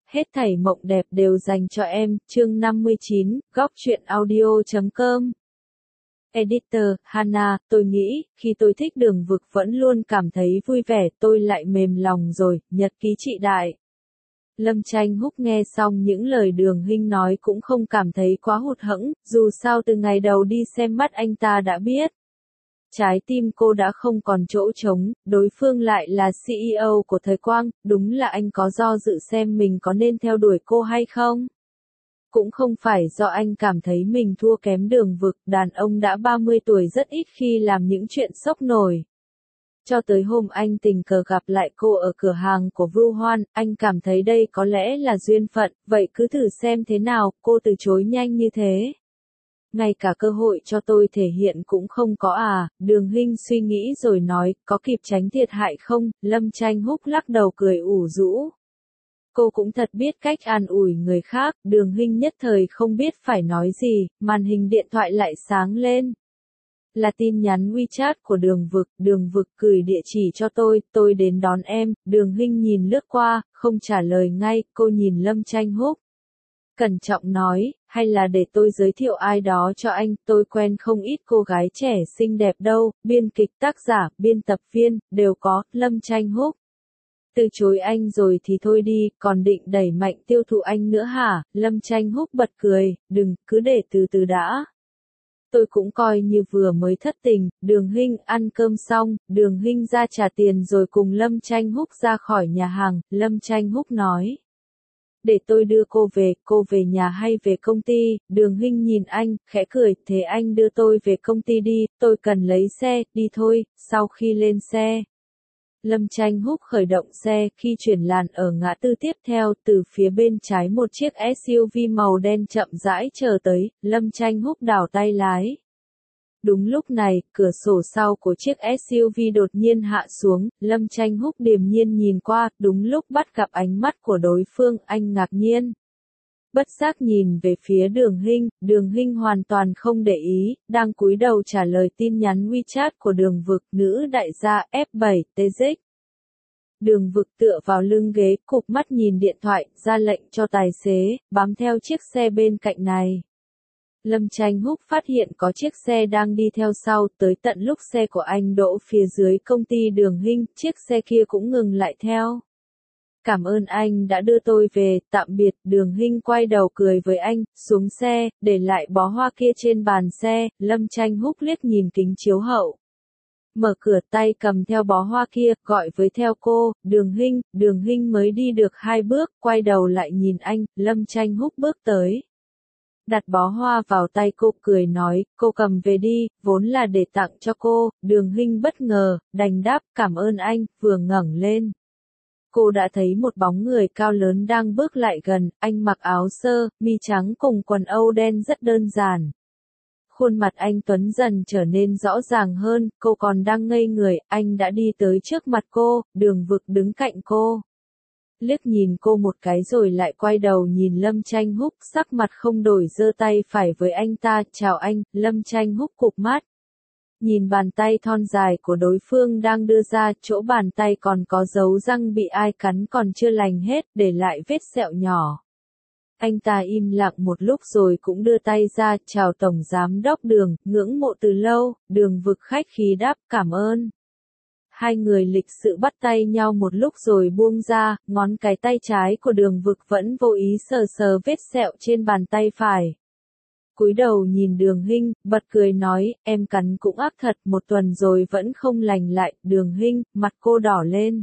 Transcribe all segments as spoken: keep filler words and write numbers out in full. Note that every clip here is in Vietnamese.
hết thảy mộng đẹp đều dành cho em, chương năm mươi chín, góc truyện audio chấm com. Editor, Hana, tôi nghĩ, khi tôi thích Đường Vực vẫn luôn cảm thấy vui vẻ, tôi lại mềm lòng rồi, nhật ký chị đại. Lâm Tranh Húc nghe xong những lời Đường Hinh nói cũng không cảm thấy quá hụt hẫng, dù sao từ ngày đầu đi xem mắt anh ta đã biết. Trái tim cô đã không còn chỗ trống, đối phương lại là xê e ô của Thời Quang, đúng là anh có do dự xem mình có nên theo đuổi cô hay không. Cũng không phải do anh cảm thấy mình thua kém Đường Vực, đàn ông đã ba mươi tuổi rất ít khi làm những chuyện sốc nổi. Cho tới hôm anh tình cờ gặp lại cô ở cửa hàng của Vưu Hoan, anh cảm thấy đây có lẽ là duyên phận, vậy cứ thử xem thế nào, cô từ chối nhanh như thế. Ngay cả cơ hội cho tôi thể hiện cũng không có à, Đường Hinh suy nghĩ rồi nói, có kịp tránh thiệt hại không, Lâm Tranh Húc lắc đầu cười ủ rũ. Cô cũng thật biết cách an ủi người khác, Đường Hinh nhất thời không biết phải nói gì, màn hình điện thoại lại sáng lên. Là tin nhắn WeChat của Đường Vực, Đường Vực gửi địa chỉ cho tôi, tôi đến đón em, Đường Hinh nhìn lướt qua, không trả lời ngay, cô nhìn Lâm Tranh Húc. Cẩn trọng nói, hay là để tôi giới thiệu ai đó cho anh, tôi quen không ít cô gái trẻ xinh đẹp đâu, biên kịch tác giả, biên tập viên, đều có, Lâm Tranh Húc. Từ chối anh rồi thì thôi đi, còn định đẩy mạnh tiêu thụ anh nữa hả, Lâm Tranh Húc bật cười, đừng, cứ để từ từ đã. Tôi cũng coi như vừa mới thất tình, Đường Hinh ăn cơm xong, Đường Hinh ra trả tiền rồi cùng Lâm Tranh Húc ra khỏi nhà hàng, Lâm Tranh Húc nói. Để tôi đưa cô về, cô về nhà hay về công ty, Đường Hinh nhìn anh, khẽ cười, thế anh đưa tôi về công ty đi, tôi cần lấy xe, đi thôi, sau khi lên xe. Lâm Tranh Húc khởi động xe, khi chuyển làn ở ngã tư tiếp theo, từ phía bên trái một chiếc ét u vê màu đen chậm rãi chờ tới, Lâm Tranh Húc đảo tay lái. Đúng lúc này, cửa sổ sau của chiếc ét u vê đột nhiên hạ xuống, Lâm Tranh Húc điềm nhiên nhìn qua, đúng lúc bắt gặp ánh mắt của đối phương, anh ngạc nhiên. Bất giác nhìn về phía Đường Hinh, Đường Hinh hoàn toàn không để ý, đang cúi đầu trả lời tin nhắn WeChat của Đường Vực, nữ đại gia F bảy T Z. Đường Vực tựa vào lưng ghế, cụp mắt nhìn điện thoại, ra lệnh cho tài xế, bám theo chiếc xe bên cạnh này. Lâm Tranh Húc phát hiện có chiếc xe đang đi theo sau, tới tận lúc xe của anh đỗ phía dưới công ty Đường Hinh, chiếc xe kia cũng ngừng lại theo. Cảm ơn anh đã đưa tôi về, tạm biệt, Đường Hinh quay đầu cười với anh, xuống xe, để lại bó hoa kia trên bàn xe, Lâm Tranh Húc liếc nhìn kính chiếu hậu. Mở cửa tay cầm theo bó hoa kia, gọi với theo cô, Đường Hinh, Đường Hinh mới đi được hai bước, quay đầu lại nhìn anh, Lâm Tranh Húc bước tới. Đặt bó hoa vào tay cô, cười nói, cô cầm về đi, vốn là để tặng cho cô, Đường Hinh bất ngờ, đành đáp, cảm ơn anh, vừa ngẩng lên. Cô đã thấy một bóng người cao lớn đang bước lại gần, anh mặc áo sơ, mi trắng cùng quần âu đen rất đơn giản. Khuôn mặt anh tuấn dần trở nên rõ ràng hơn, cô còn đang ngây người, anh đã đi tới trước mặt cô, Đường Vực đứng cạnh cô. Liếc nhìn cô một cái rồi lại quay đầu nhìn Lâm Tranh Húc, sắc mặt không đổi giơ tay phải với anh ta, chào anh, Lâm Tranh Húc cụp mắt. Nhìn bàn tay thon dài của đối phương đang đưa ra, chỗ bàn tay còn có dấu răng bị ai cắn còn chưa lành hết, để lại vết sẹo nhỏ. Anh ta im lặng một lúc rồi cũng đưa tay ra, chào Tổng Giám đốc Đường, ngưỡng mộ từ lâu, Đường Vực khách khí đáp, cảm ơn. Hai người lịch sự bắt tay nhau một lúc rồi buông ra, ngón cái tay trái của Đường Vực vẫn vô ý sờ sờ vết sẹo trên bàn tay phải. Cúi đầu nhìn Đường Hinh, bật cười nói, em cắn cũng ác thật, một tuần rồi vẫn không lành lại, Đường Hinh, mặt cô đỏ lên.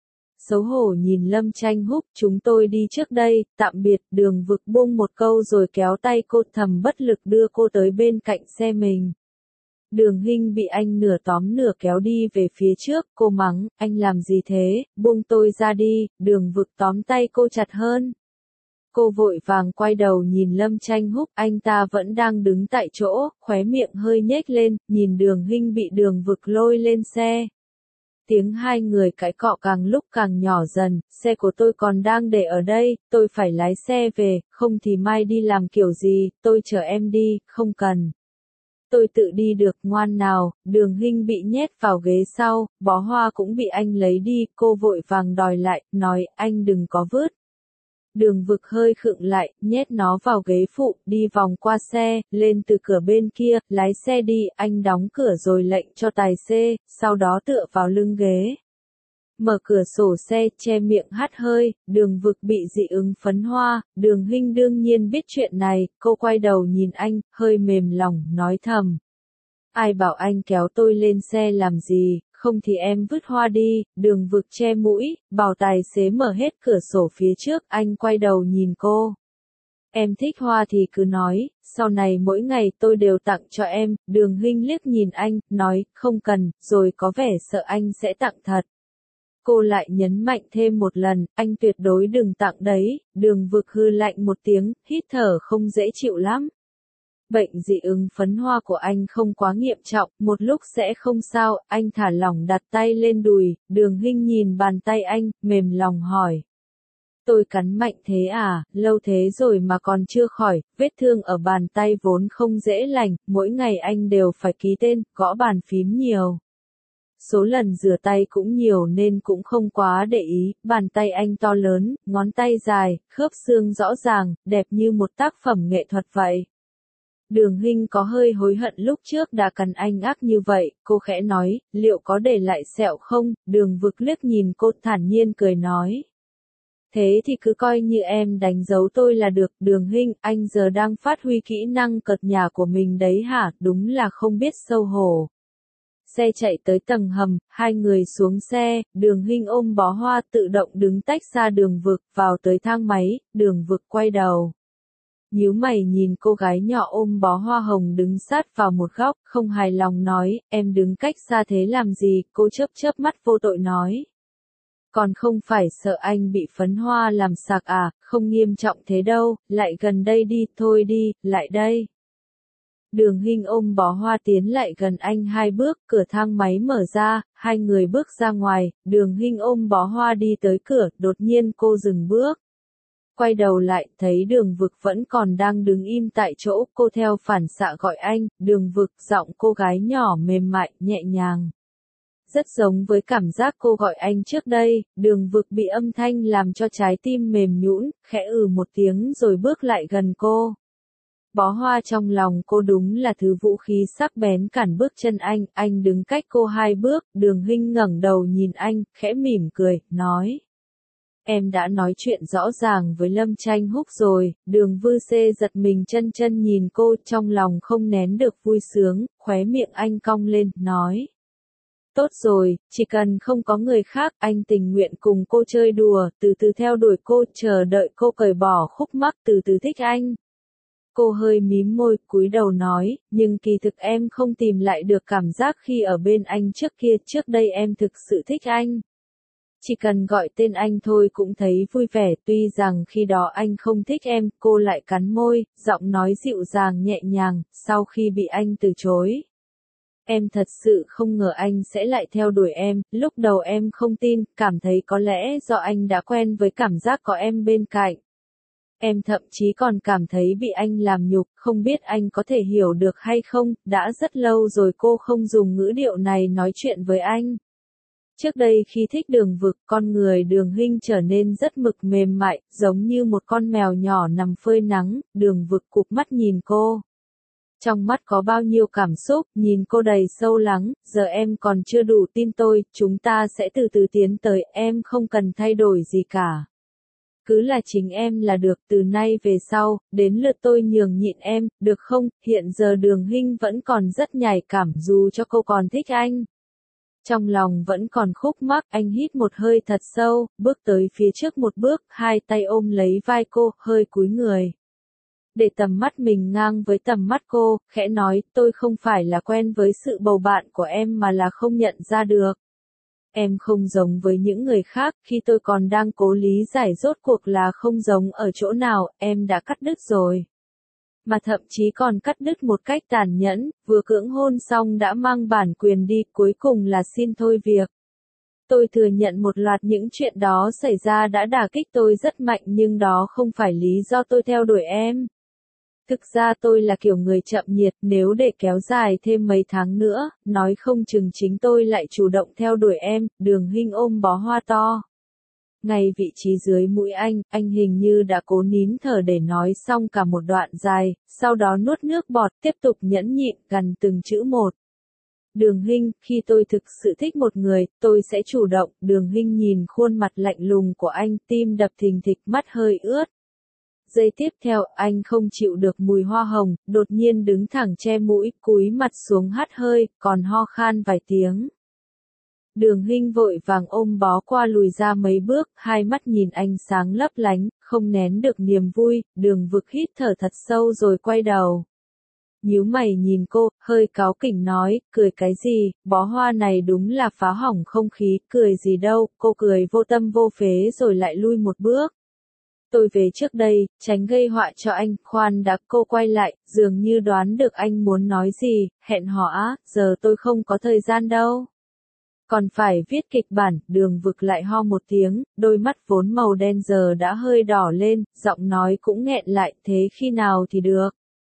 Xấu hổ nhìn Lâm Tranh Húc, chúng tôi đi trước đây, tạm biệt, Đường Vực buông một câu rồi kéo tay cô, thầm bất lực đưa cô tới bên cạnh xe mình. Đường Hinh bị anh nửa tóm nửa kéo đi về phía trước, cô mắng, anh làm gì thế, buông tôi ra đi, Đường Vực tóm tay cô chặt hơn. Cô vội vàng quay đầu nhìn Lâm Tranh Húc, anh ta vẫn đang đứng tại chỗ, khóe miệng hơi nhếch lên, nhìn Đường Hinh bị Đường Vực lôi lên xe. Tiếng hai người cãi cọ càng lúc càng nhỏ dần, xe của tôi còn đang để ở đây, tôi phải lái xe về, không thì mai đi làm kiểu gì, tôi chở em đi, không cần. Tôi tự đi được, ngoan nào, Đường Hinh bị nhét vào ghế sau, bó hoa cũng bị anh lấy đi, cô vội vàng đòi lại, nói, anh đừng có vứt. Đường Vực hơi khựng lại, nhét nó vào ghế phụ, đi vòng qua xe, lên từ cửa bên kia, lái xe đi, anh đóng cửa rồi lệnh cho tài xế, sau đó tựa vào lưng ghế. Mở cửa sổ xe, che miệng hắt hơi, Đường Vực bị dị ứng phấn hoa, Đường Hinh đương nhiên biết chuyện này, cô quay đầu nhìn anh, hơi mềm lòng, nói thầm. Ai bảo anh kéo tôi lên xe làm gì, không thì em vứt hoa đi, Đường Vực che mũi, bảo tài xế mở hết cửa sổ phía trước, anh quay đầu nhìn cô. Em thích hoa thì cứ nói, sau này mỗi ngày tôi đều tặng cho em, Đường Hinh liếc nhìn anh, nói, không cần, rồi có vẻ sợ anh sẽ tặng thật. Cô lại nhấn mạnh thêm một lần, anh tuyệt đối đừng tặng đấy, Đường Vực hư lạnh một tiếng, hít thở không dễ chịu lắm. Bệnh dị ứng phấn hoa của anh không quá nghiêm trọng, một lúc sẽ không sao, anh thả lỏng đặt tay lên đùi, Đường Hinh nhìn bàn tay anh, mềm lòng hỏi. Tôi cắn mạnh thế à, lâu thế rồi mà còn chưa khỏi, vết thương ở bàn tay vốn không dễ lành, mỗi ngày anh đều phải ký tên, gõ bàn phím nhiều. Số lần rửa tay cũng nhiều nên cũng không quá để ý, bàn tay anh to lớn, ngón tay dài, khớp xương rõ ràng, đẹp như một tác phẩm nghệ thuật vậy. Đường Hinh có hơi hối hận lúc trước đã cắn anh ác như vậy, cô khẽ nói, liệu có để lại sẹo không, Đường Vực liếc nhìn cô thản nhiên cười nói. Thế thì cứ coi như em đánh dấu tôi là được, Đường Hinh, anh giờ đang phát huy kỹ năng cợt nhả của mình đấy hả, đúng là không biết xấu hổ. Xe chạy tới tầng hầm, hai người xuống xe, Đường Hinh ôm bó hoa tự động đứng tách ra Đường Vực, vào tới thang máy, Đường Vực quay đầu. Nhíu mày nhìn cô gái nhỏ ôm bó hoa hồng đứng sát vào một góc, không hài lòng nói, em đứng cách xa thế làm gì, cô chớp chớp mắt vô tội nói. Còn không phải sợ anh bị phấn hoa làm sạc à, không nghiêm trọng thế đâu, lại gần đây đi, thôi đi, lại đây. Đường Hinh ôm bó hoa tiến lại gần anh hai bước, cửa thang máy mở ra, hai người bước ra ngoài, Đường Hinh ôm bó hoa đi tới cửa, đột nhiên cô dừng bước. Quay đầu lại, thấy Đường Vực vẫn còn đang đứng im tại chỗ, cô theo phản xạ gọi anh, Đường Vực, giọng cô gái nhỏ mềm mại, nhẹ nhàng. Rất giống với cảm giác cô gọi anh trước đây, Đường Vực bị âm thanh làm cho trái tim mềm nhũn, khẽ ừ một tiếng rồi bước lại gần cô. Bó hoa trong lòng cô đúng là thứ vũ khí sắc bén cản bước chân anh, anh đứng cách cô hai bước, Đường Hinh ngẩng đầu nhìn anh, khẽ mỉm cười, nói. Em đã nói chuyện rõ ràng với Lâm Tranh Húc rồi, Đường Vư Xê giật mình chân chân nhìn cô, trong lòng không nén được vui sướng, khóe miệng anh cong lên, nói. Tốt rồi, chỉ cần không có người khác, anh tình nguyện cùng cô chơi đùa, từ từ theo đuổi cô, chờ đợi cô cởi bỏ khúc mắc, từ từ thích anh. Cô hơi mím môi, cúi đầu nói, nhưng kỳ thực em không tìm lại được cảm giác khi ở bên anh trước kia, trước đây em thực sự thích anh. Chỉ cần gọi tên anh thôi cũng thấy vui vẻ, tuy rằng khi đó anh không thích em, cô lại cắn môi, giọng nói dịu dàng nhẹ nhàng, sau khi bị anh từ chối. Em thật sự không ngờ anh sẽ lại theo đuổi em, lúc đầu em không tin, cảm thấy có lẽ do anh đã quen với cảm giác có em bên cạnh. Em thậm chí còn cảm thấy bị anh làm nhục, không biết anh có thể hiểu được hay không, đã rất lâu rồi cô không dùng ngữ điệu này nói chuyện với anh. Trước đây khi thích Đường Vực, con người Đường Hinh trở nên rất mực mềm mại, giống như một con mèo nhỏ nằm phơi nắng, Đường Vực cụp mắt nhìn cô. Trong mắt có bao nhiêu cảm xúc, nhìn cô đầy sâu lắng, giờ em còn chưa đủ tin tôi, chúng ta sẽ từ từ tiến tới, em không cần thay đổi gì cả. Cứ là chính em là được, từ nay về sau, đến lượt tôi nhường nhịn em, được không? Hiện giờ Đường Hinh vẫn còn rất nhạy cảm dù cho cô còn thích anh. Trong lòng vẫn còn khúc mắc, anh hít một hơi thật sâu, bước tới phía trước một bước, hai tay ôm lấy vai cô, hơi cúi người. Để tầm mắt mình ngang với tầm mắt cô, khẽ nói, tôi không phải là quen với sự bầu bạn của em mà là không nhận ra được. Em không giống với những người khác, khi tôi còn đang cố lý giải rốt cuộc là không giống ở chỗ nào, em đã cắt đứt rồi. Mà thậm chí còn cắt đứt một cách tàn nhẫn, vừa cưỡng hôn xong đã mang bản quyền đi, cuối cùng là xin thôi việc. Tôi thừa nhận một loạt những chuyện đó xảy ra đã đả kích tôi rất mạnh nhưng đó không phải lý do tôi theo đuổi em. Thực ra tôi là kiểu người chậm nhiệt, nếu để kéo dài thêm mấy tháng nữa, nói không chừng chính tôi lại chủ động theo đuổi em, Đường Hinh ôm bó hoa to. Ngay vị trí dưới mũi anh, anh hình như đã cố nín thở để nói xong cả một đoạn dài, sau đó nuốt nước bọt, tiếp tục nhẫn nhịn, gần từng chữ một. Đường Hinh, khi tôi thực sự thích một người, tôi sẽ chủ động. Đường Hinh nhìn khuôn mặt lạnh lùng của anh, tim đập thình thịch, mắt hơi ướt. Giây tiếp theo, anh không chịu được mùi hoa hồng, đột nhiên đứng thẳng che mũi, cúi mặt xuống hắt hơi, còn ho khan vài tiếng. Đường Hinh vội vàng ôm bó qua lùi ra mấy bước, hai mắt nhìn anh sáng lấp lánh, không nén được niềm vui. Đường Vực hít thở thật sâu rồi quay đầu. Nhíu mày nhìn cô, hơi cáu kỉnh nói, cười cái gì, bó hoa này đúng là phá hỏng không khí, cười gì đâu. Cô cười vô tâm vô phế rồi lại lui một bước. Tôi về trước đây, tránh gây họa cho anh. Khoan đã, cô quay lại, dường như đoán được anh muốn nói gì. Hẹn hò á, giờ tôi không có thời gian đâu. Còn phải viết kịch bản. Đường Vực lại ho một tiếng, đôi mắt vốn màu đen giờ đã hơi đỏ lên, giọng nói cũng nghẹn lại, thế khi nào thì được.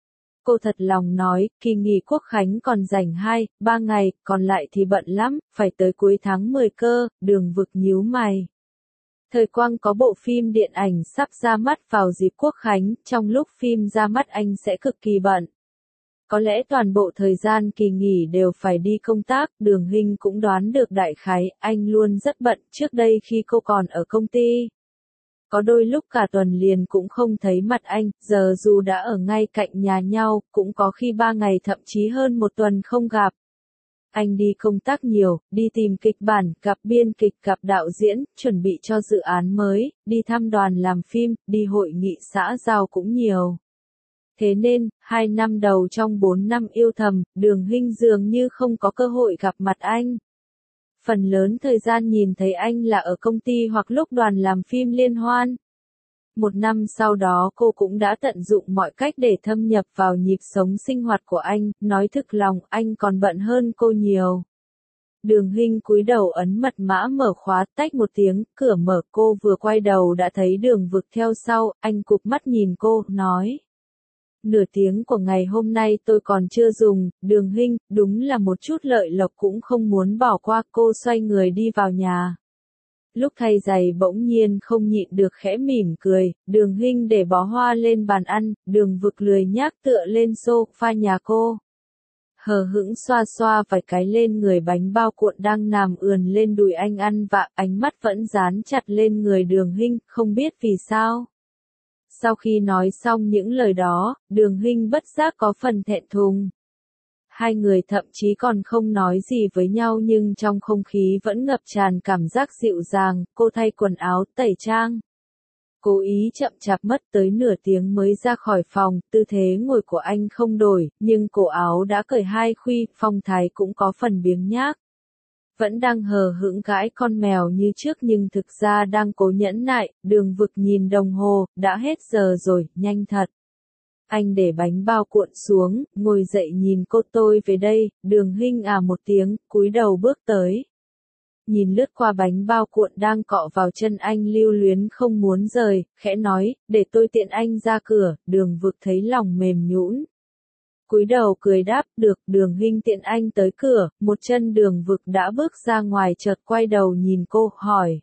Cô thật lòng nói, kỳ nghỉ Quốc khánh còn rảnh hai, ba ngày, còn lại thì bận lắm, phải tới cuối tháng mười cơ. Đường Vực nhíu mày. Thời Quang có bộ phim điện ảnh sắp ra mắt vào dịp Quốc khánh, trong lúc phim ra mắt anh sẽ cực kỳ bận. Có lẽ toàn bộ thời gian kỳ nghỉ đều phải đi công tác. Đường Hinh cũng đoán được đại khái, anh luôn rất bận. Trước đây khi cô còn ở công ty, có đôi lúc cả tuần liền cũng không thấy mặt anh. Giờ dù đã ở ngay cạnh nhà nhau, cũng có khi ba ngày thậm chí hơn một tuần không gặp. Anh đi công tác nhiều, đi tìm kịch bản, gặp biên kịch, gặp đạo diễn, chuẩn bị cho dự án mới, đi thăm đoàn làm phim, đi hội nghị xã giao cũng nhiều. Thế nên, hai năm đầu trong bốn năm yêu thầm, Đường Hinh dường như không có cơ hội gặp mặt anh. Phần lớn thời gian nhìn thấy anh là ở công ty hoặc lúc đoàn làm phim liên hoan. Một năm sau đó cô cũng đã tận dụng mọi cách để thâm nhập vào nhịp sống sinh hoạt của anh, nói thực lòng anh còn bận hơn cô nhiều. Đường Hinh cúi đầu ấn mật mã mở khóa, tách một tiếng, cửa mở. Cô vừa quay đầu đã thấy Đường Vực theo sau, anh cụp mắt nhìn cô, nói. Nửa tiếng của ngày hôm nay tôi còn chưa dùng. Đường Hinh, đúng là một chút lợi lộc cũng không muốn bỏ qua. Cô xoay người đi vào nhà. Lúc thay giày bỗng nhiên không nhịn được khẽ mỉm cười. Đường Hinh để bó hoa lên bàn ăn. Đường Vực lười nhác tựa lên sofa nhà cô. Hờ hững xoa xoa vài cái lên người bánh bao cuộn đang nằm ườn lên đùi anh ăn vạ. Ánh mắt vẫn dán chặt lên người Đường Hinh, không biết vì sao. Sau khi nói xong những lời đó, Đường Hinh bất giác có phần thẹn thùng. Hai người thậm chí còn không nói gì với nhau nhưng trong không khí vẫn ngập tràn cảm giác dịu dàng. Cô thay quần áo, tẩy trang. Cố ý chậm chạp mất tới nửa tiếng mới ra khỏi phòng. Tư thế ngồi của anh không đổi, nhưng cổ áo đã cởi hai khuy, phong thái cũng có phần biếng nhác. Vẫn đang hờ hững gãi con mèo như trước nhưng thực ra đang cố nhẫn nại. Đường Vực nhìn đồng hồ, đã hết giờ rồi, nhanh thật. Anh để bánh bao cuộn xuống, ngồi dậy nhìn cô. Tôi về đây. Đường Hinh à một tiếng, cúi đầu bước tới. Nhìn lướt qua bánh bao cuộn đang cọ vào chân anh lưu luyến không muốn rời, khẽ nói, để tôi tiện anh ra cửa. Đường Vực thấy lòng mềm nhũn. Cúi đầu cười đáp, được. Đường Hinh tiện anh tới cửa, một chân Đường Vực đã bước ra ngoài chợt quay đầu nhìn cô, hỏi.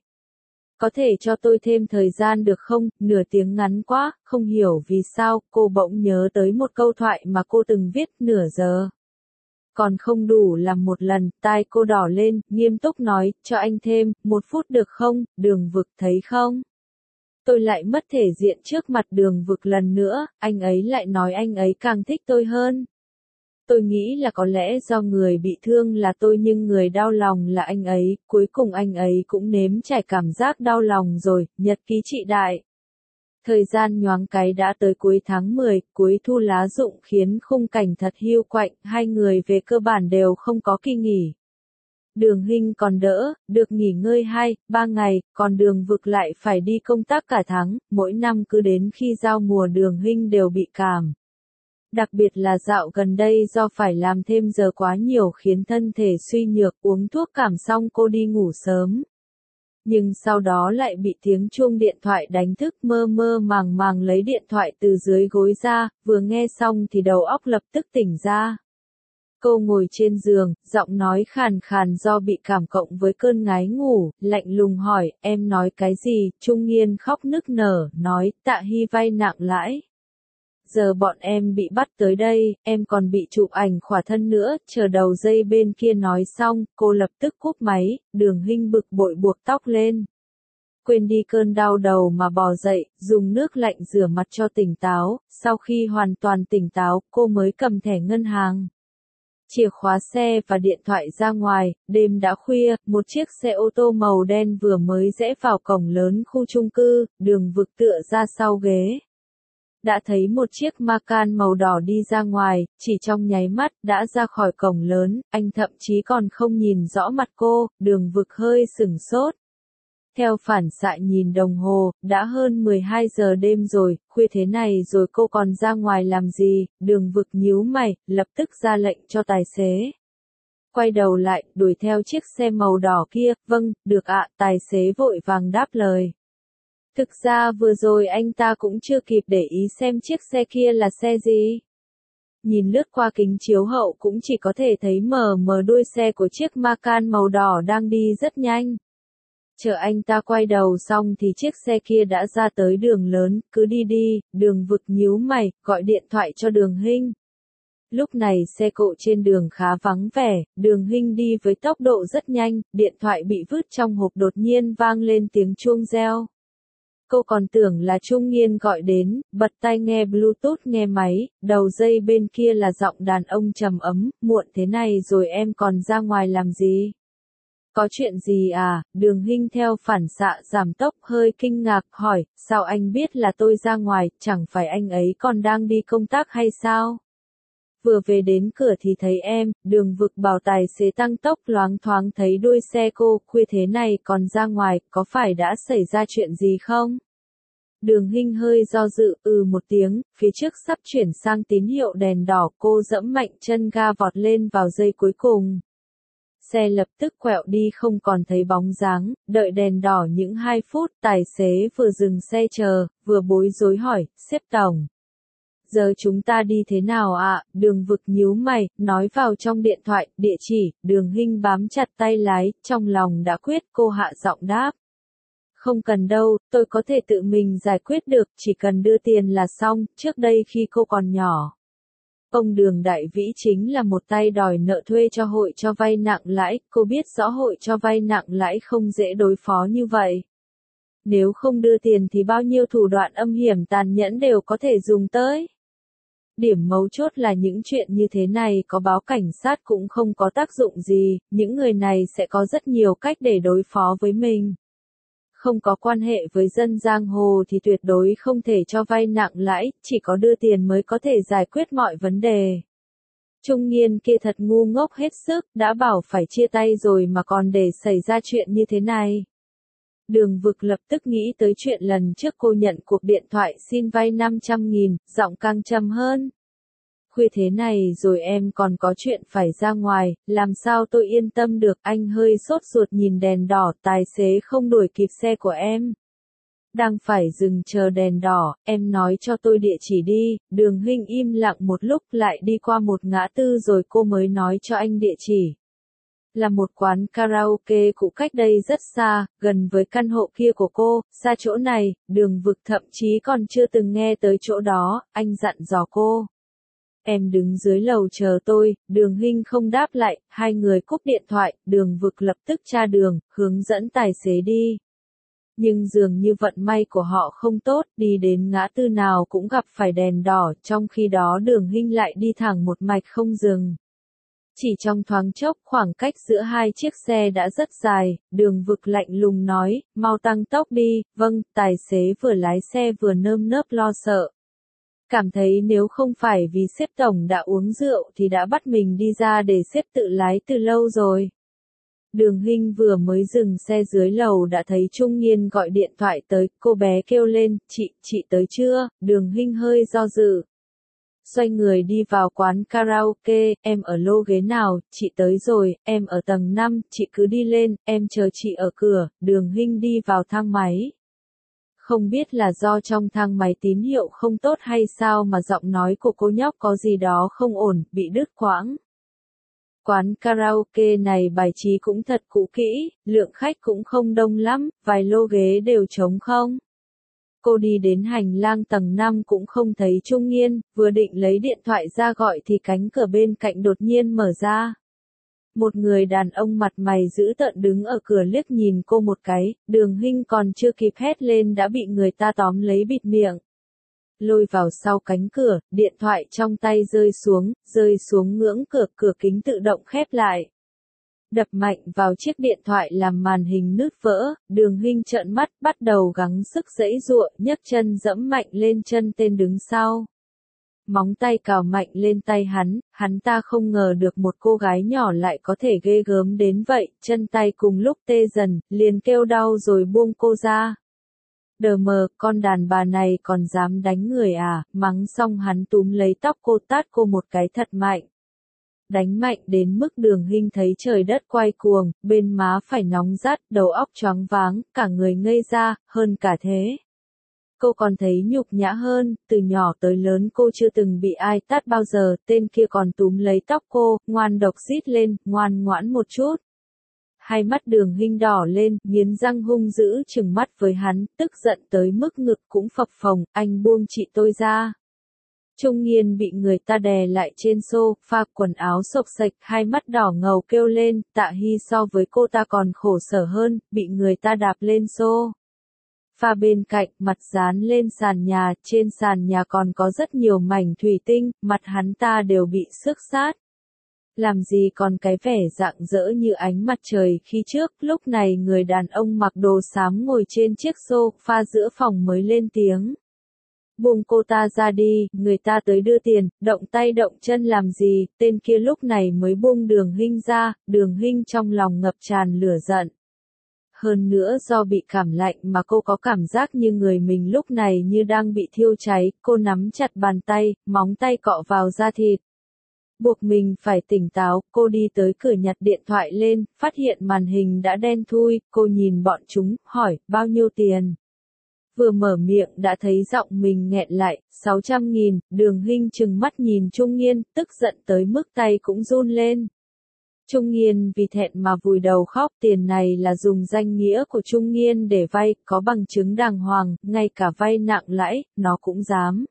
Có thể cho tôi thêm thời gian được không? Nửa tiếng ngắn quá, không hiểu vì sao, cô bỗng nhớ tới một câu thoại mà cô từng viết. Nửa giờ. Còn không đủ làm một lần. Tai cô đỏ lên, nghiêm túc nói, cho anh thêm, một phút được không? Đường Vực thấy không? Tôi lại mất thể diện trước mặt Đường Vực lần nữa, anh ấy lại nói anh ấy càng thích tôi hơn. Tôi nghĩ là có lẽ do người bị thương là tôi nhưng người đau lòng là anh ấy. Cuối cùng anh ấy cũng nếm trải cảm giác đau lòng rồi. Nhật ký chị Đại. Thời gian nhoáng cái đã tới cuối tháng mười, cuối thu lá rụng khiến khung cảnh thật hiu quạnh. Hai người về cơ bản đều không có kỳ nghỉ. Đường Hinh còn đỡ, được nghỉ ngơi hai, ba ngày, còn Đường Vực lại phải đi công tác cả tháng. Mỗi năm cứ đến khi giao mùa Đường Hinh đều bị cảm. Đặc biệt là dạo gần đây do phải làm thêm giờ quá nhiều khiến thân thể suy nhược, uống thuốc cảm xong cô đi ngủ sớm. Nhưng sau đó lại bị tiếng chuông điện thoại đánh thức, mơ mơ màng màng lấy điện thoại từ dưới gối ra, vừa nghe xong thì đầu óc lập tức tỉnh ra. Cô ngồi trên giường, giọng nói khàn khàn do bị cảm cộng với cơn ngái ngủ, lạnh lùng hỏi, em nói cái gì? Trung Nghiên khóc nức nở, nói, Tạ Hy vay nặng lãi. Giờ bọn em bị bắt tới đây, em còn bị chụp ảnh khỏa thân nữa, chờ đầu dây bên kia nói xong, cô lập tức cúp máy, Đường Hinh bực bội buộc tóc lên. Quên đi cơn đau đầu mà bò dậy, dùng nước lạnh rửa mặt cho tỉnh táo, sau khi hoàn toàn tỉnh táo, cô mới cầm thẻ ngân hàng, chìa khóa xe và điện thoại ra ngoài. Đêm đã khuya, một chiếc xe ô tô màu đen vừa mới rẽ vào cổng lớn khu chung cư, Đường Vực tựa ra sau ghế. Đã thấy một chiếc Macan màu đỏ đi ra ngoài, chỉ trong nháy mắt, đã ra khỏi cổng lớn, anh thậm chí còn không nhìn rõ mặt cô, Đường Vực hơi sửng sốt. Theo phản xạ nhìn đồng hồ, đã hơn mười hai giờ đêm rồi, khuya thế này rồi cô còn ra ngoài làm gì? Đường Vực nhíu mày, lập tức ra lệnh cho tài xế. Quay đầu lại, đuổi theo chiếc xe màu đỏ kia, vâng, được ạ, tài xế vội vàng đáp lời. Thực ra vừa rồi anh ta cũng chưa kịp để ý xem chiếc xe kia là xe gì. Nhìn lướt qua kính chiếu hậu cũng chỉ có thể thấy mờ mờ đuôi xe của chiếc Macan màu đỏ đang đi rất nhanh. Chờ anh ta quay đầu xong thì chiếc xe kia đã ra tới đường lớn, cứ đi đi. Đường Vực nhíu mày, gọi điện thoại cho Đường Hinh. Lúc này xe cộ trên đường khá vắng vẻ, Đường Hinh đi với tốc độ rất nhanh, điện thoại bị vứt trong hộp đột nhiên vang lên tiếng chuông reo. Cô còn tưởng là Trung Nghiên gọi đến, bật tai nghe Bluetooth nghe máy, đầu dây bên kia là giọng đàn ông trầm ấm, muộn thế này rồi em còn ra ngoài làm gì? Có chuyện gì à? Đường Hinh theo phản xạ giảm tốc hơi kinh ngạc hỏi, sao anh biết là tôi ra ngoài, chẳng phải anh ấy còn đang đi công tác hay sao? Vừa về đến cửa thì thấy em. Đường Vực bảo tài xế tăng tốc, loáng thoáng thấy đuôi xe cô, khuya thế này còn ra ngoài, có phải đã xảy ra chuyện gì không? Đường Hinh hơi do dự, ừ một tiếng, phía trước sắp chuyển sang tín hiệu đèn đỏ, cô giẫm mạnh chân ga vọt lên vào giây cuối cùng. Xe lập tức quẹo đi không còn thấy bóng dáng, đợi đèn đỏ những hai phút, tài xế vừa dừng xe chờ, vừa bối rối hỏi, sếp tổng. Giờ chúng ta đi thế nào ạ? À? Đường Vực nhíu mày, nói vào trong điện thoại, địa chỉ. Đường Hinh bám chặt tay lái, trong lòng đã quyết, cô hạ giọng đáp. Không cần đâu, tôi có thể tự mình giải quyết được, chỉ cần đưa tiền là xong. Trước đây khi cô còn nhỏ, ông Đường Đại Vĩ chính là một tay đòi nợ thuê cho hội cho vay nặng lãi, cô biết rõ hội cho vay nặng lãi không dễ đối phó như vậy. Nếu không đưa tiền thì bao nhiêu thủ đoạn âm hiểm tàn nhẫn đều có thể dùng tới. Điểm mấu chốt là những chuyện như thế này có báo cảnh sát cũng không có tác dụng gì, những người này sẽ có rất nhiều cách để đối phó với mình. Không có quan hệ với dân giang hồ thì tuyệt đối không thể cho vay nặng lãi, chỉ có đưa tiền mới có thể giải quyết mọi vấn đề. Trung Nghiên kia thật ngu ngốc hết sức, đã bảo phải chia tay rồi mà còn để xảy ra chuyện như thế này. Đường Vực lập tức nghĩ tới chuyện lần trước cô nhận cuộc điện thoại xin vay năm trăm nghìn, giọng càng trầm hơn. Khuya thế này rồi em còn có chuyện phải ra ngoài, làm sao tôi yên tâm được? Anh hơi sốt ruột nhìn đèn đỏ, tài xế không đuổi kịp xe của em. Đang phải dừng chờ đèn đỏ, em nói cho tôi địa chỉ đi. Đường Hinh im lặng một lúc, lại đi qua một ngã tư rồi cô mới nói cho anh địa chỉ. Là một quán karaoke cũ cách đây rất xa, gần với căn hộ kia của cô. Xa chỗ này, Đường Vực thậm chí còn chưa từng nghe tới chỗ đó. Anh dặn dò cô. Em đứng dưới lầu chờ tôi. Đường Hinh không đáp lại, hai người cúp điện thoại. Đường Vực lập tức tra đường, hướng dẫn tài xế đi. Nhưng dường như vận may của họ không tốt, đi đến ngã tư nào cũng gặp phải đèn đỏ, trong khi đó Đường Hinh lại đi thẳng một mạch không dừng. Chỉ trong thoáng chốc, khoảng cách giữa hai chiếc xe đã rất dài. Đường Vực lạnh lùng nói, mau tăng tốc đi. Vâng, tài xế vừa lái xe vừa nơm nớp lo sợ. Cảm thấy nếu không phải vì sếp tổng đã uống rượu thì đã bắt mình đi ra để sếp tự lái từ lâu rồi. Đường Hinh vừa mới dừng xe dưới lầu đã thấy Trung Nghiên gọi điện thoại tới, cô bé kêu lên, chị, chị tới chưa? Đường Hinh hơi do dự. Xoay người đi vào quán karaoke, em ở lô ghế nào? Chị tới rồi, em ở tầng năm, chị cứ đi lên, em chờ chị ở cửa. Đường Hinh đi vào thang máy. Không biết là do trong thang máy tín hiệu không tốt hay sao mà giọng nói của cô nhóc có gì đó không ổn, bị đứt quãng. Quán karaoke này bài trí cũng thật cũ kỹ, lượng khách cũng không đông lắm, vài lô ghế đều trống không. Cô đi đến hành lang tầng năm cũng không thấy Trung Nghiên, vừa định lấy điện thoại ra gọi thì cánh cửa bên cạnh đột nhiên mở ra. Một người đàn ông mặt mày dữ tợn đứng ở cửa liếc nhìn cô một cái, Đường Hinh còn chưa kịp hét lên đã bị người ta tóm lấy bịt miệng. Lôi vào sau cánh cửa, điện thoại trong tay rơi xuống, rơi xuống ngưỡng cửa, cửa kính tự động khép lại. Đập mạnh vào chiếc điện thoại làm màn hình nứt vỡ, Đường Hinh trợn mắt bắt đầu gắng sức giãy giụa, nhấc chân dẫm mạnh lên chân tên đứng sau. Móng tay cào mạnh lên tay hắn, hắn ta không ngờ được một cô gái nhỏ lại có thể ghê gớm đến vậy, chân tay cùng lúc tê dần, liền kêu đau rồi buông cô ra. Đờ mờ, con đàn bà này còn dám đánh người à, mắng xong hắn túm lấy tóc cô tát cô một cái thật mạnh. Đánh mạnh đến mức Đường Hinh thấy trời đất quay cuồng, bên má phải nóng rát, đầu óc choáng váng, cả người ngây ra, hơn cả thế. Cô còn thấy nhục nhã hơn, từ nhỏ tới lớn cô chưa từng bị ai tát bao giờ, tên kia còn túm lấy tóc cô, ngoan độc rít lên, ngoan ngoãn một chút. Hai mắt Đường Hinh đỏ lên, nghiến răng hung dữ trừng mắt với hắn, tức giận tới mức ngực cũng phập phồng, anh buông chị tôi ra. Trung Nghiên bị người ta đè lại trên sofa, quần áo xộc xệch, hai mắt đỏ ngầu kêu lên, Tạ Hy so với cô ta còn khổ sở hơn, bị người ta đạp lên xô. Pha bên cạnh, mặt dán lên sàn nhà, trên sàn nhà còn có rất nhiều mảnh thủy tinh, mặt hắn ta đều bị xước sát. Làm gì còn cái vẻ rạng rỡ như ánh mặt trời khi trước, lúc này người đàn ông mặc đồ xám ngồi trên chiếc sofa giữa phòng mới lên tiếng. Buông cô ta ra đi, người ta tới đưa tiền, động tay động chân làm gì, tên kia lúc này mới buông Đường Hinh ra, Đường Hinh trong lòng ngập tràn lửa giận. Hơn nữa do bị cảm lạnh mà cô có cảm giác như người mình lúc này như đang bị thiêu cháy, cô nắm chặt bàn tay, móng tay cọ vào da thịt. Buộc mình phải tỉnh táo, cô đi tới cửa nhặt điện thoại lên, phát hiện màn hình đã đen thui, cô nhìn bọn chúng, hỏi, bao nhiêu tiền? Vừa mở miệng đã thấy giọng mình nghẹn lại, sáu trăm nghìn, Đường Hinh trừng mắt nhìn Trung Nghiên, tức giận tới mức tay cũng run lên. Trung Nghiên vì thẹn mà vùi đầu khóc, tiền này là dùng danh nghĩa của Trung Nghiên để vay, có bằng chứng đàng hoàng, ngay cả vay nặng lãi, nó cũng dám.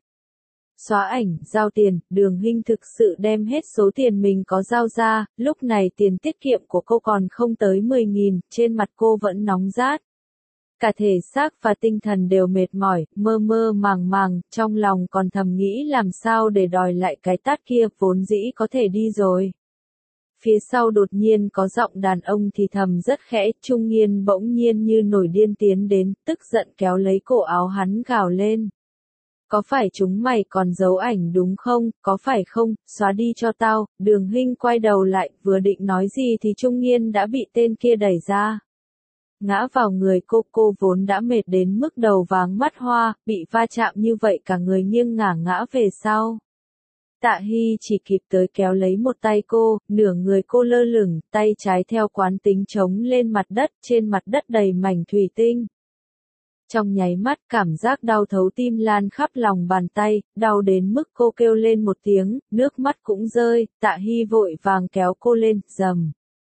Xóa ảnh, giao tiền, Đường Hinh thực sự đem hết số tiền mình có giao ra, lúc này tiền tiết kiệm của cô còn không tới mười nghìn, trên mặt cô vẫn nóng rát. Cả thể xác và tinh thần đều mệt mỏi, mơ mơ màng màng, trong lòng còn thầm nghĩ làm sao để đòi lại cái tát kia, vốn dĩ có thể đi rồi. Phía sau đột nhiên có giọng đàn ông thì thầm rất khẽ, Trung Nghiên bỗng nhiên như nổi điên tiến đến, tức giận kéo lấy cổ áo hắn gào lên. Có phải chúng mày còn giấu ảnh đúng không, có phải không, xóa đi cho tao, Đường Hinh quay đầu lại, vừa định nói gì thì Trung Nghiên đã bị tên kia đẩy ra. Ngã vào người cô, cô vốn đã mệt đến mức đầu váng mắt hoa, bị va chạm như vậy cả người nghiêng ngả ngã về sau. Tạ Hy chỉ kịp tới kéo lấy một tay cô, nửa người cô lơ lửng, tay trái theo quán tính chống lên mặt đất, trên mặt đất đầy mảnh thủy tinh. Trong nháy mắt cảm giác đau thấu tim lan khắp lòng bàn tay, đau đến mức cô kêu lên một tiếng, nước mắt cũng rơi, Tạ Hy vội vàng kéo cô lên, rầm.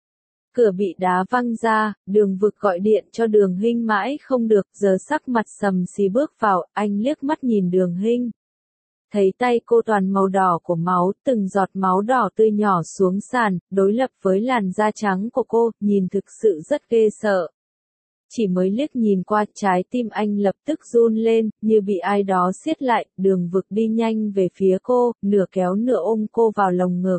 Cửa bị đá văng ra, Đường Vực gọi điện cho Đường Hinh mãi không được, giờ sắc mặt sầm xì bước vào, anh liếc mắt nhìn Đường Hinh. Thấy tay cô toàn màu đỏ của máu, từng giọt máu đỏ tươi nhỏ xuống sàn, đối lập với làn da trắng của cô, nhìn thực sự rất ghê sợ. Chỉ mới liếc nhìn qua, trái tim anh lập tức run lên, như bị ai đó siết lại, Đường Vực đi nhanh về phía cô, nửa kéo nửa ôm cô vào lồng ngực.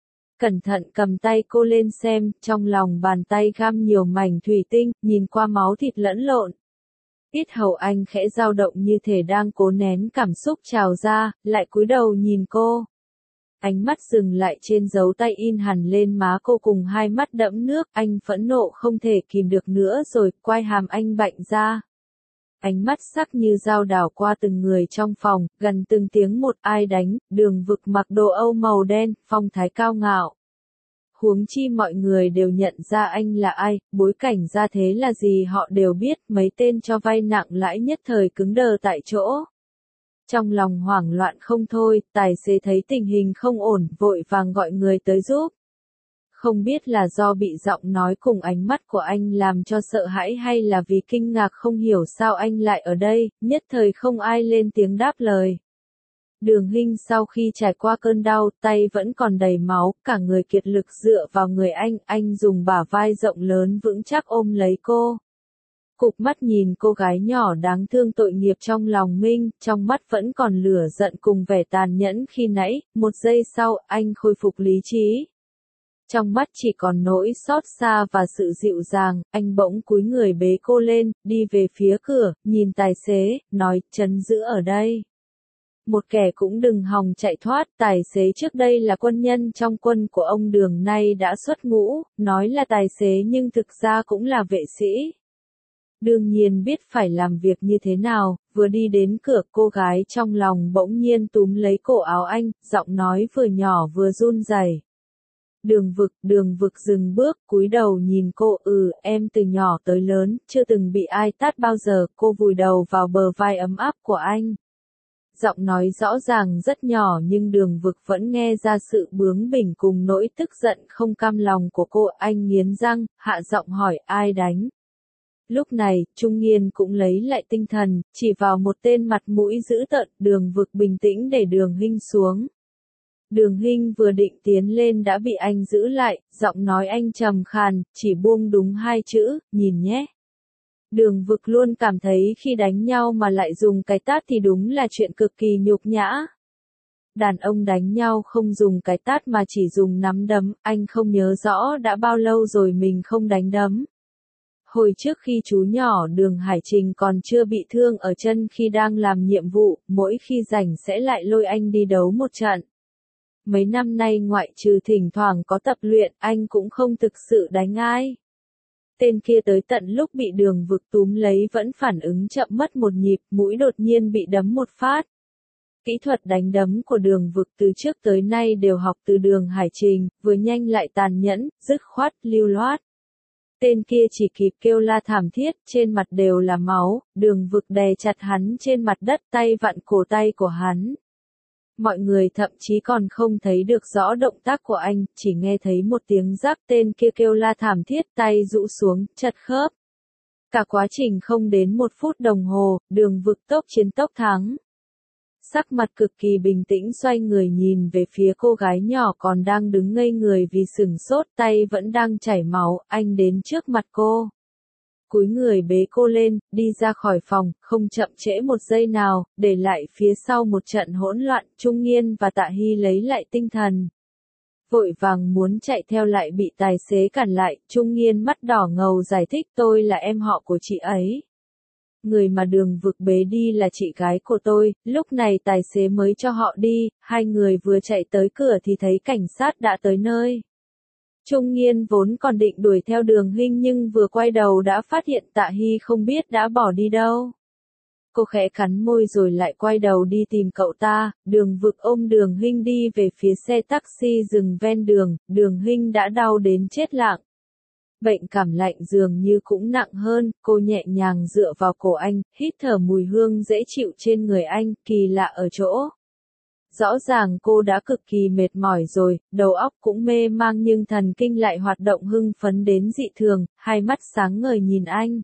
Cẩn thận cầm tay cô lên xem, trong lòng bàn tay găm nhiều mảnh thủy tinh, nhìn qua máu thịt lẫn lộn. Yết hầu anh khẽ dao động như thể đang cố nén cảm xúc trào ra, lại cúi đầu nhìn cô. Ánh mắt dừng lại trên dấu tay in hẳn lên má cô cùng hai mắt đẫm nước, anh phẫn nộ không thể kìm được nữa rồi, quai hàm anh bạnh ra. Ánh mắt sắc như dao đảo qua từng người trong phòng, gần từng tiếng một ai đánh, Đường Vực mặc đồ Âu màu đen, phong thái cao ngạo. Huống chi mọi người đều nhận ra anh là ai, bối cảnh ra thế là gì họ đều biết, mấy tên cho vay nặng lãi nhất thời cứng đờ tại chỗ. Trong lòng hoảng loạn không thôi, tài xế thấy tình hình không ổn, vội vàng gọi người tới giúp. Không biết là do bị giọng nói cùng ánh mắt của anh làm cho sợ hãi hay là vì kinh ngạc không hiểu sao anh lại ở đây, nhất thời không ai lên tiếng đáp lời. Đường Hinh sau khi trải qua cơn đau, tay vẫn còn đầy máu, cả người kiệt lực dựa vào người anh, anh dùng bả vai rộng lớn vững chắc ôm lấy cô. Cụp mắt nhìn cô gái nhỏ đáng thương tội nghiệp trong lòng mình, trong mắt vẫn còn lửa giận cùng vẻ tàn nhẫn khi nãy, một giây sau, anh khôi phục lý trí. Trong mắt chỉ còn nỗi xót xa và sự dịu dàng, anh bỗng cúi người bế cô lên, đi về phía cửa, nhìn tài xế, nói, trấn giữ ở đây. Một kẻ cũng đừng hòng chạy thoát, tài xế trước đây là quân nhân trong quân của ông Đường nay đã xuất ngũ, nói là tài xế nhưng thực ra cũng là vệ sĩ. Đương nhiên biết phải làm việc như thế nào, vừa đi đến cửa cô gái trong lòng bỗng nhiên túm lấy cổ áo anh, giọng nói vừa nhỏ vừa run rẩy. Đường Vực, Đường Vực dừng bước, cúi đầu nhìn cô, ừ, em từ nhỏ tới lớn, chưa từng bị ai tát bao giờ, cô vùi đầu vào bờ vai ấm áp của anh. Giọng nói rõ ràng rất nhỏ nhưng Đường Vực vẫn nghe ra sự bướng bỉnh cùng nỗi tức giận không cam lòng của cô, anh nghiến răng, hạ giọng hỏi ai đánh. Lúc này, Trung Nghiên cũng lấy lại tinh thần, chỉ vào một tên mặt mũi dữ tợn, Đường Vực bình tĩnh để Đường Hinh xuống. Đường Hinh vừa định tiến lên đã bị anh giữ lại, giọng nói anh trầm khàn, chỉ buông đúng hai chữ, nhìn nhé. Đường Vực luôn cảm thấy khi đánh nhau mà lại dùng cái tát thì đúng là chuyện cực kỳ nhục nhã. Đàn ông đánh nhau không dùng cái tát mà chỉ dùng nắm đấm, anh không nhớ rõ đã bao lâu rồi mình không đánh đấm. Hồi trước khi chú nhỏ Đường Hải Trình còn chưa bị thương ở chân khi đang làm nhiệm vụ, mỗi khi rảnh sẽ lại lôi anh đi đấu một trận. Mấy năm nay ngoại trừ thỉnh thoảng có tập luyện, anh cũng không thực sự đánh ai. Tên kia tới tận lúc bị Đường Vực túm lấy vẫn phản ứng chậm mất một nhịp, mũi đột nhiên bị đấm một phát. Kỹ thuật đánh đấm của Đường Vực từ trước tới nay đều học từ Đường Hải Trình, vừa nhanh lại tàn nhẫn, dứt khoát, lưu loát. Tên kia chỉ kịp kêu la thảm thiết, trên mặt đều là máu, Đường Vực đè chặt hắn trên mặt đất, tay vặn cổ tay của hắn. Mọi người thậm chí còn không thấy được rõ động tác của anh, chỉ nghe thấy một tiếng rắc, tên kia kêu la thảm thiết, tay rũ xuống, chật khớp. Cả quá trình không đến một phút đồng hồ, Đường Vực tốc chiến tốc thắng. Sắc mặt cực kỳ bình tĩnh xoay người nhìn về phía cô gái nhỏ còn đang đứng ngây người vì sửng sốt, tay vẫn đang chảy máu, anh đến trước mặt cô. Cúi người bế cô lên, đi ra khỏi phòng, không chậm trễ một giây nào, để lại phía sau một trận hỗn loạn, Trung Nghiên và Tạ Hy lấy lại tinh thần. Vội vàng muốn chạy theo lại bị tài xế cản lại, Trung Nghiên mắt đỏ ngầu giải thích tôi là em họ của chị ấy. Người mà Đường Vực bế đi là chị gái của tôi, lúc này tài xế mới cho họ đi, hai người vừa chạy tới cửa thì thấy cảnh sát đã tới nơi. Trung Nghiên vốn còn định đuổi theo Đường Hinh nhưng vừa quay đầu đã phát hiện Tạ Hy không biết đã bỏ đi đâu. Cô khẽ cắn môi rồi lại quay đầu đi tìm cậu ta, Đường Vực ôm Đường Hinh đi về phía xe taxi dừng ven đường, Đường Hinh đã đau đến chết lặng. Bệnh cảm lạnh dường như cũng nặng hơn, cô nhẹ nhàng dựa vào cổ anh, hít thở mùi hương dễ chịu trên người anh, kỳ lạ ở chỗ. Rõ ràng cô đã cực kỳ mệt mỏi rồi, đầu óc cũng mê mang nhưng thần kinh lại hoạt động hưng phấn đến dị thường, hai mắt sáng ngời nhìn anh.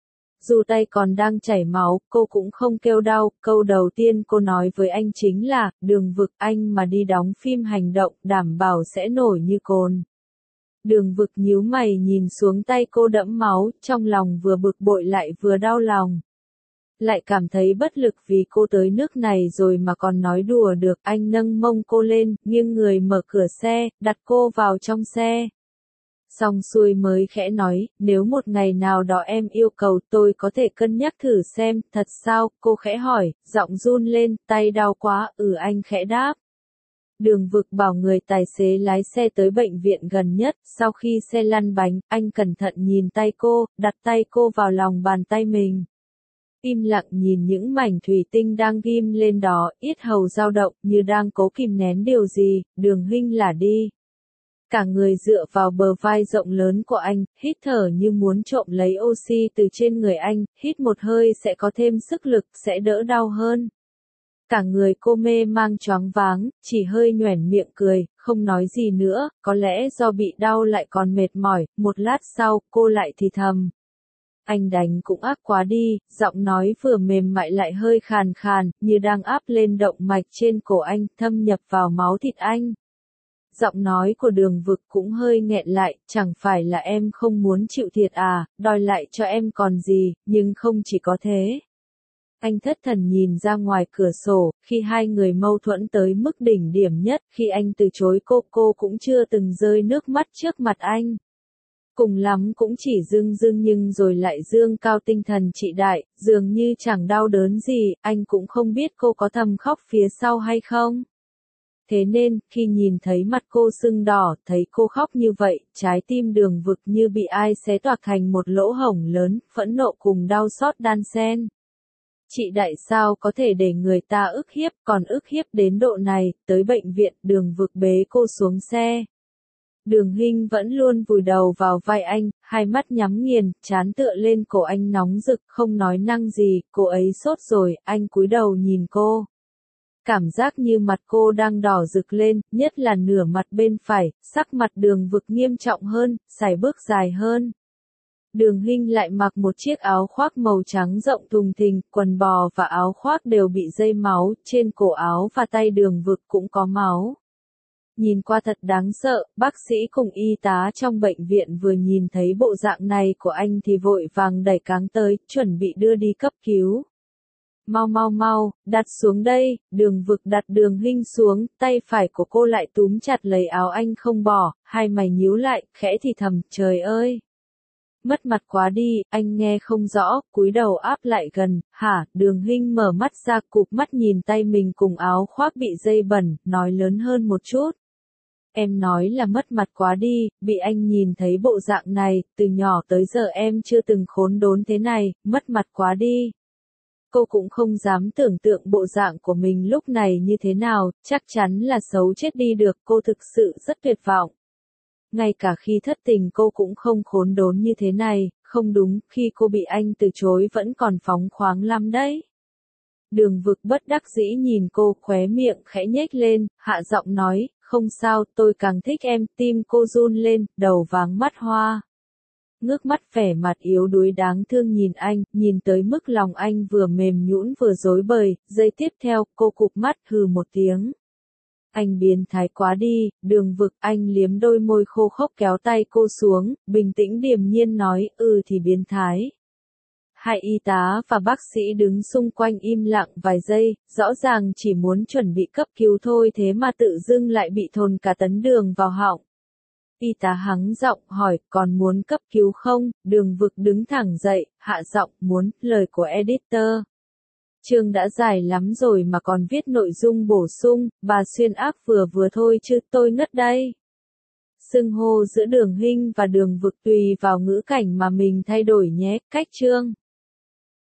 Dù tay còn đang chảy máu, cô cũng không kêu đau, câu đầu tiên cô nói với anh chính là, Đường Vực anh mà đi đóng phim hành động, đảm bảo sẽ nổi như cồn. Đường Vực nhíu mày nhìn xuống tay cô đẫm máu, trong lòng vừa bực bội lại vừa đau lòng. Lại cảm thấy bất lực vì cô tới nước này rồi mà còn nói đùa được, anh nâng mông cô lên, nghiêng người mở cửa xe, đặt cô vào trong xe. Xong xuôi mới khẽ nói, nếu một ngày nào đó em yêu cầu tôi có thể cân nhắc thử xem, thật sao, cô khẽ hỏi, giọng run lên, tay đau quá, ừ anh khẽ đáp. Đường Vực bảo người tài xế lái xe tới bệnh viện gần nhất, sau khi xe lăn bánh, anh cẩn thận nhìn tay cô, đặt tay cô vào lòng bàn tay mình. Im lặng nhìn những mảnh thủy tinh đang ghim lên đó, yết hầu dao động như đang cố kìm nén điều gì, Đường Hinh lả đi. Cả người dựa vào bờ vai rộng lớn của anh, hít thở như muốn trộm lấy oxy từ trên người anh, hít một hơi sẽ có thêm sức lực, sẽ đỡ đau hơn. Cả người cô mê mang choáng váng, chỉ hơi nhoẻn miệng cười, không nói gì nữa, có lẽ do bị đau lại còn mệt mỏi, một lát sau, cô lại thì thầm. Anh đánh cũng ác quá đi, giọng nói vừa mềm mại lại hơi khàn khàn, như đang áp lên động mạch trên cổ anh, thâm nhập vào máu thịt anh. Giọng nói của Đường Vực cũng hơi nghẹn lại, chẳng phải là em không muốn chịu thiệt à, đòi lại cho em còn gì, nhưng không chỉ có thế. Anh thất thần nhìn ra ngoài cửa sổ, khi hai người mâu thuẫn tới mức đỉnh điểm nhất, khi anh từ chối cô, cô cũng chưa từng rơi nước mắt trước mặt anh. Cùng lắm cũng chỉ dưng dưng nhưng rồi lại dương cao tinh thần trị đại, dường như chẳng đau đớn gì, anh cũng không biết cô có thầm khóc phía sau hay không. Thế nên, khi nhìn thấy mặt cô sưng đỏ, thấy cô khóc như vậy, trái tim Đường Vực như bị ai xé toạc thành một lỗ hổng lớn, phẫn nộ cùng đau xót đan xen. Chị đại sao có thể để người ta ức hiếp, còn ức hiếp đến độ này, tới bệnh viện, Đường Vực bế cô xuống xe. Đường Hinh vẫn luôn vùi đầu vào vai anh, hai mắt nhắm nghiền, trán tựa lên cổ anh nóng rực, không nói năng gì, cô ấy sốt rồi, anh cúi đầu nhìn cô. Cảm giác như mặt cô đang đỏ rực lên, nhất là nửa mặt bên phải, sắc mặt Đường Vực nghiêm trọng hơn, sải bước dài hơn. Đường Hinh lại mặc một chiếc áo khoác màu trắng rộng thùng thình, quần bò và áo khoác đều bị dây máu, trên cổ áo và tay Đường Vực cũng có máu. Nhìn qua thật đáng sợ, bác sĩ cùng y tá trong bệnh viện vừa nhìn thấy bộ dạng này của anh thì vội vàng đẩy cáng tới, chuẩn bị đưa đi cấp cứu. Mau mau mau, đặt xuống đây, Đường Vực đặt Đường Hinh xuống, tay phải của cô lại túm chặt lấy áo anh không bỏ, hai mày nhíu lại, khẽ thì thầm, trời ơi. Mất mặt quá đi, anh nghe không rõ, cúi đầu áp lại gần, hả, Đường Hinh mở mắt ra cụp mắt nhìn tay mình cùng áo khoác bị dây bẩn, nói lớn hơn một chút. Em nói là mất mặt quá đi, bị anh nhìn thấy bộ dạng này, từ nhỏ tới giờ em chưa từng khốn đốn thế này, mất mặt quá đi. Cô cũng không dám tưởng tượng bộ dạng của mình lúc này như thế nào, chắc chắn là xấu chết đi được, cô thực sự rất tuyệt vọng. Ngay cả khi thất tình cô cũng không khốn đốn như thế này, không đúng, khi cô bị anh từ chối vẫn còn phóng khoáng lắm đấy. Đường Vực bất đắc dĩ nhìn cô, khóe miệng khẽ nhếch lên, hạ giọng nói, không sao, tôi càng thích em, tim cô run lên, đầu váng mắt hoa. Ngước mắt vẻ mặt yếu đuối đáng thương nhìn anh, nhìn tới mức lòng anh vừa mềm nhũn vừa rối bời, giây tiếp theo, cô cụp mắt hừ một tiếng. Anh biến thái quá đi, Đường Vực, anh liếm đôi môi khô khốc kéo tay cô xuống, bình tĩnh điềm nhiên nói, ừ thì biến thái. Hai y tá và bác sĩ đứng xung quanh im lặng vài giây, rõ ràng chỉ muốn chuẩn bị cấp cứu thôi thế mà tự dưng lại bị thồn cả tấn đường vào họng. Y tá hắng giọng hỏi, còn muốn cấp cứu không? Đường Vực đứng thẳng dậy, hạ giọng, muốn, lời của editor. Chương đã dài lắm rồi mà còn viết nội dung bổ sung, bà xuyên ác vừa vừa thôi chứ, tôi ngất đây. Xưng hô giữa Đường Hinh và Đường Vực tùy vào ngữ cảnh mà mình thay đổi nhé, cách chương.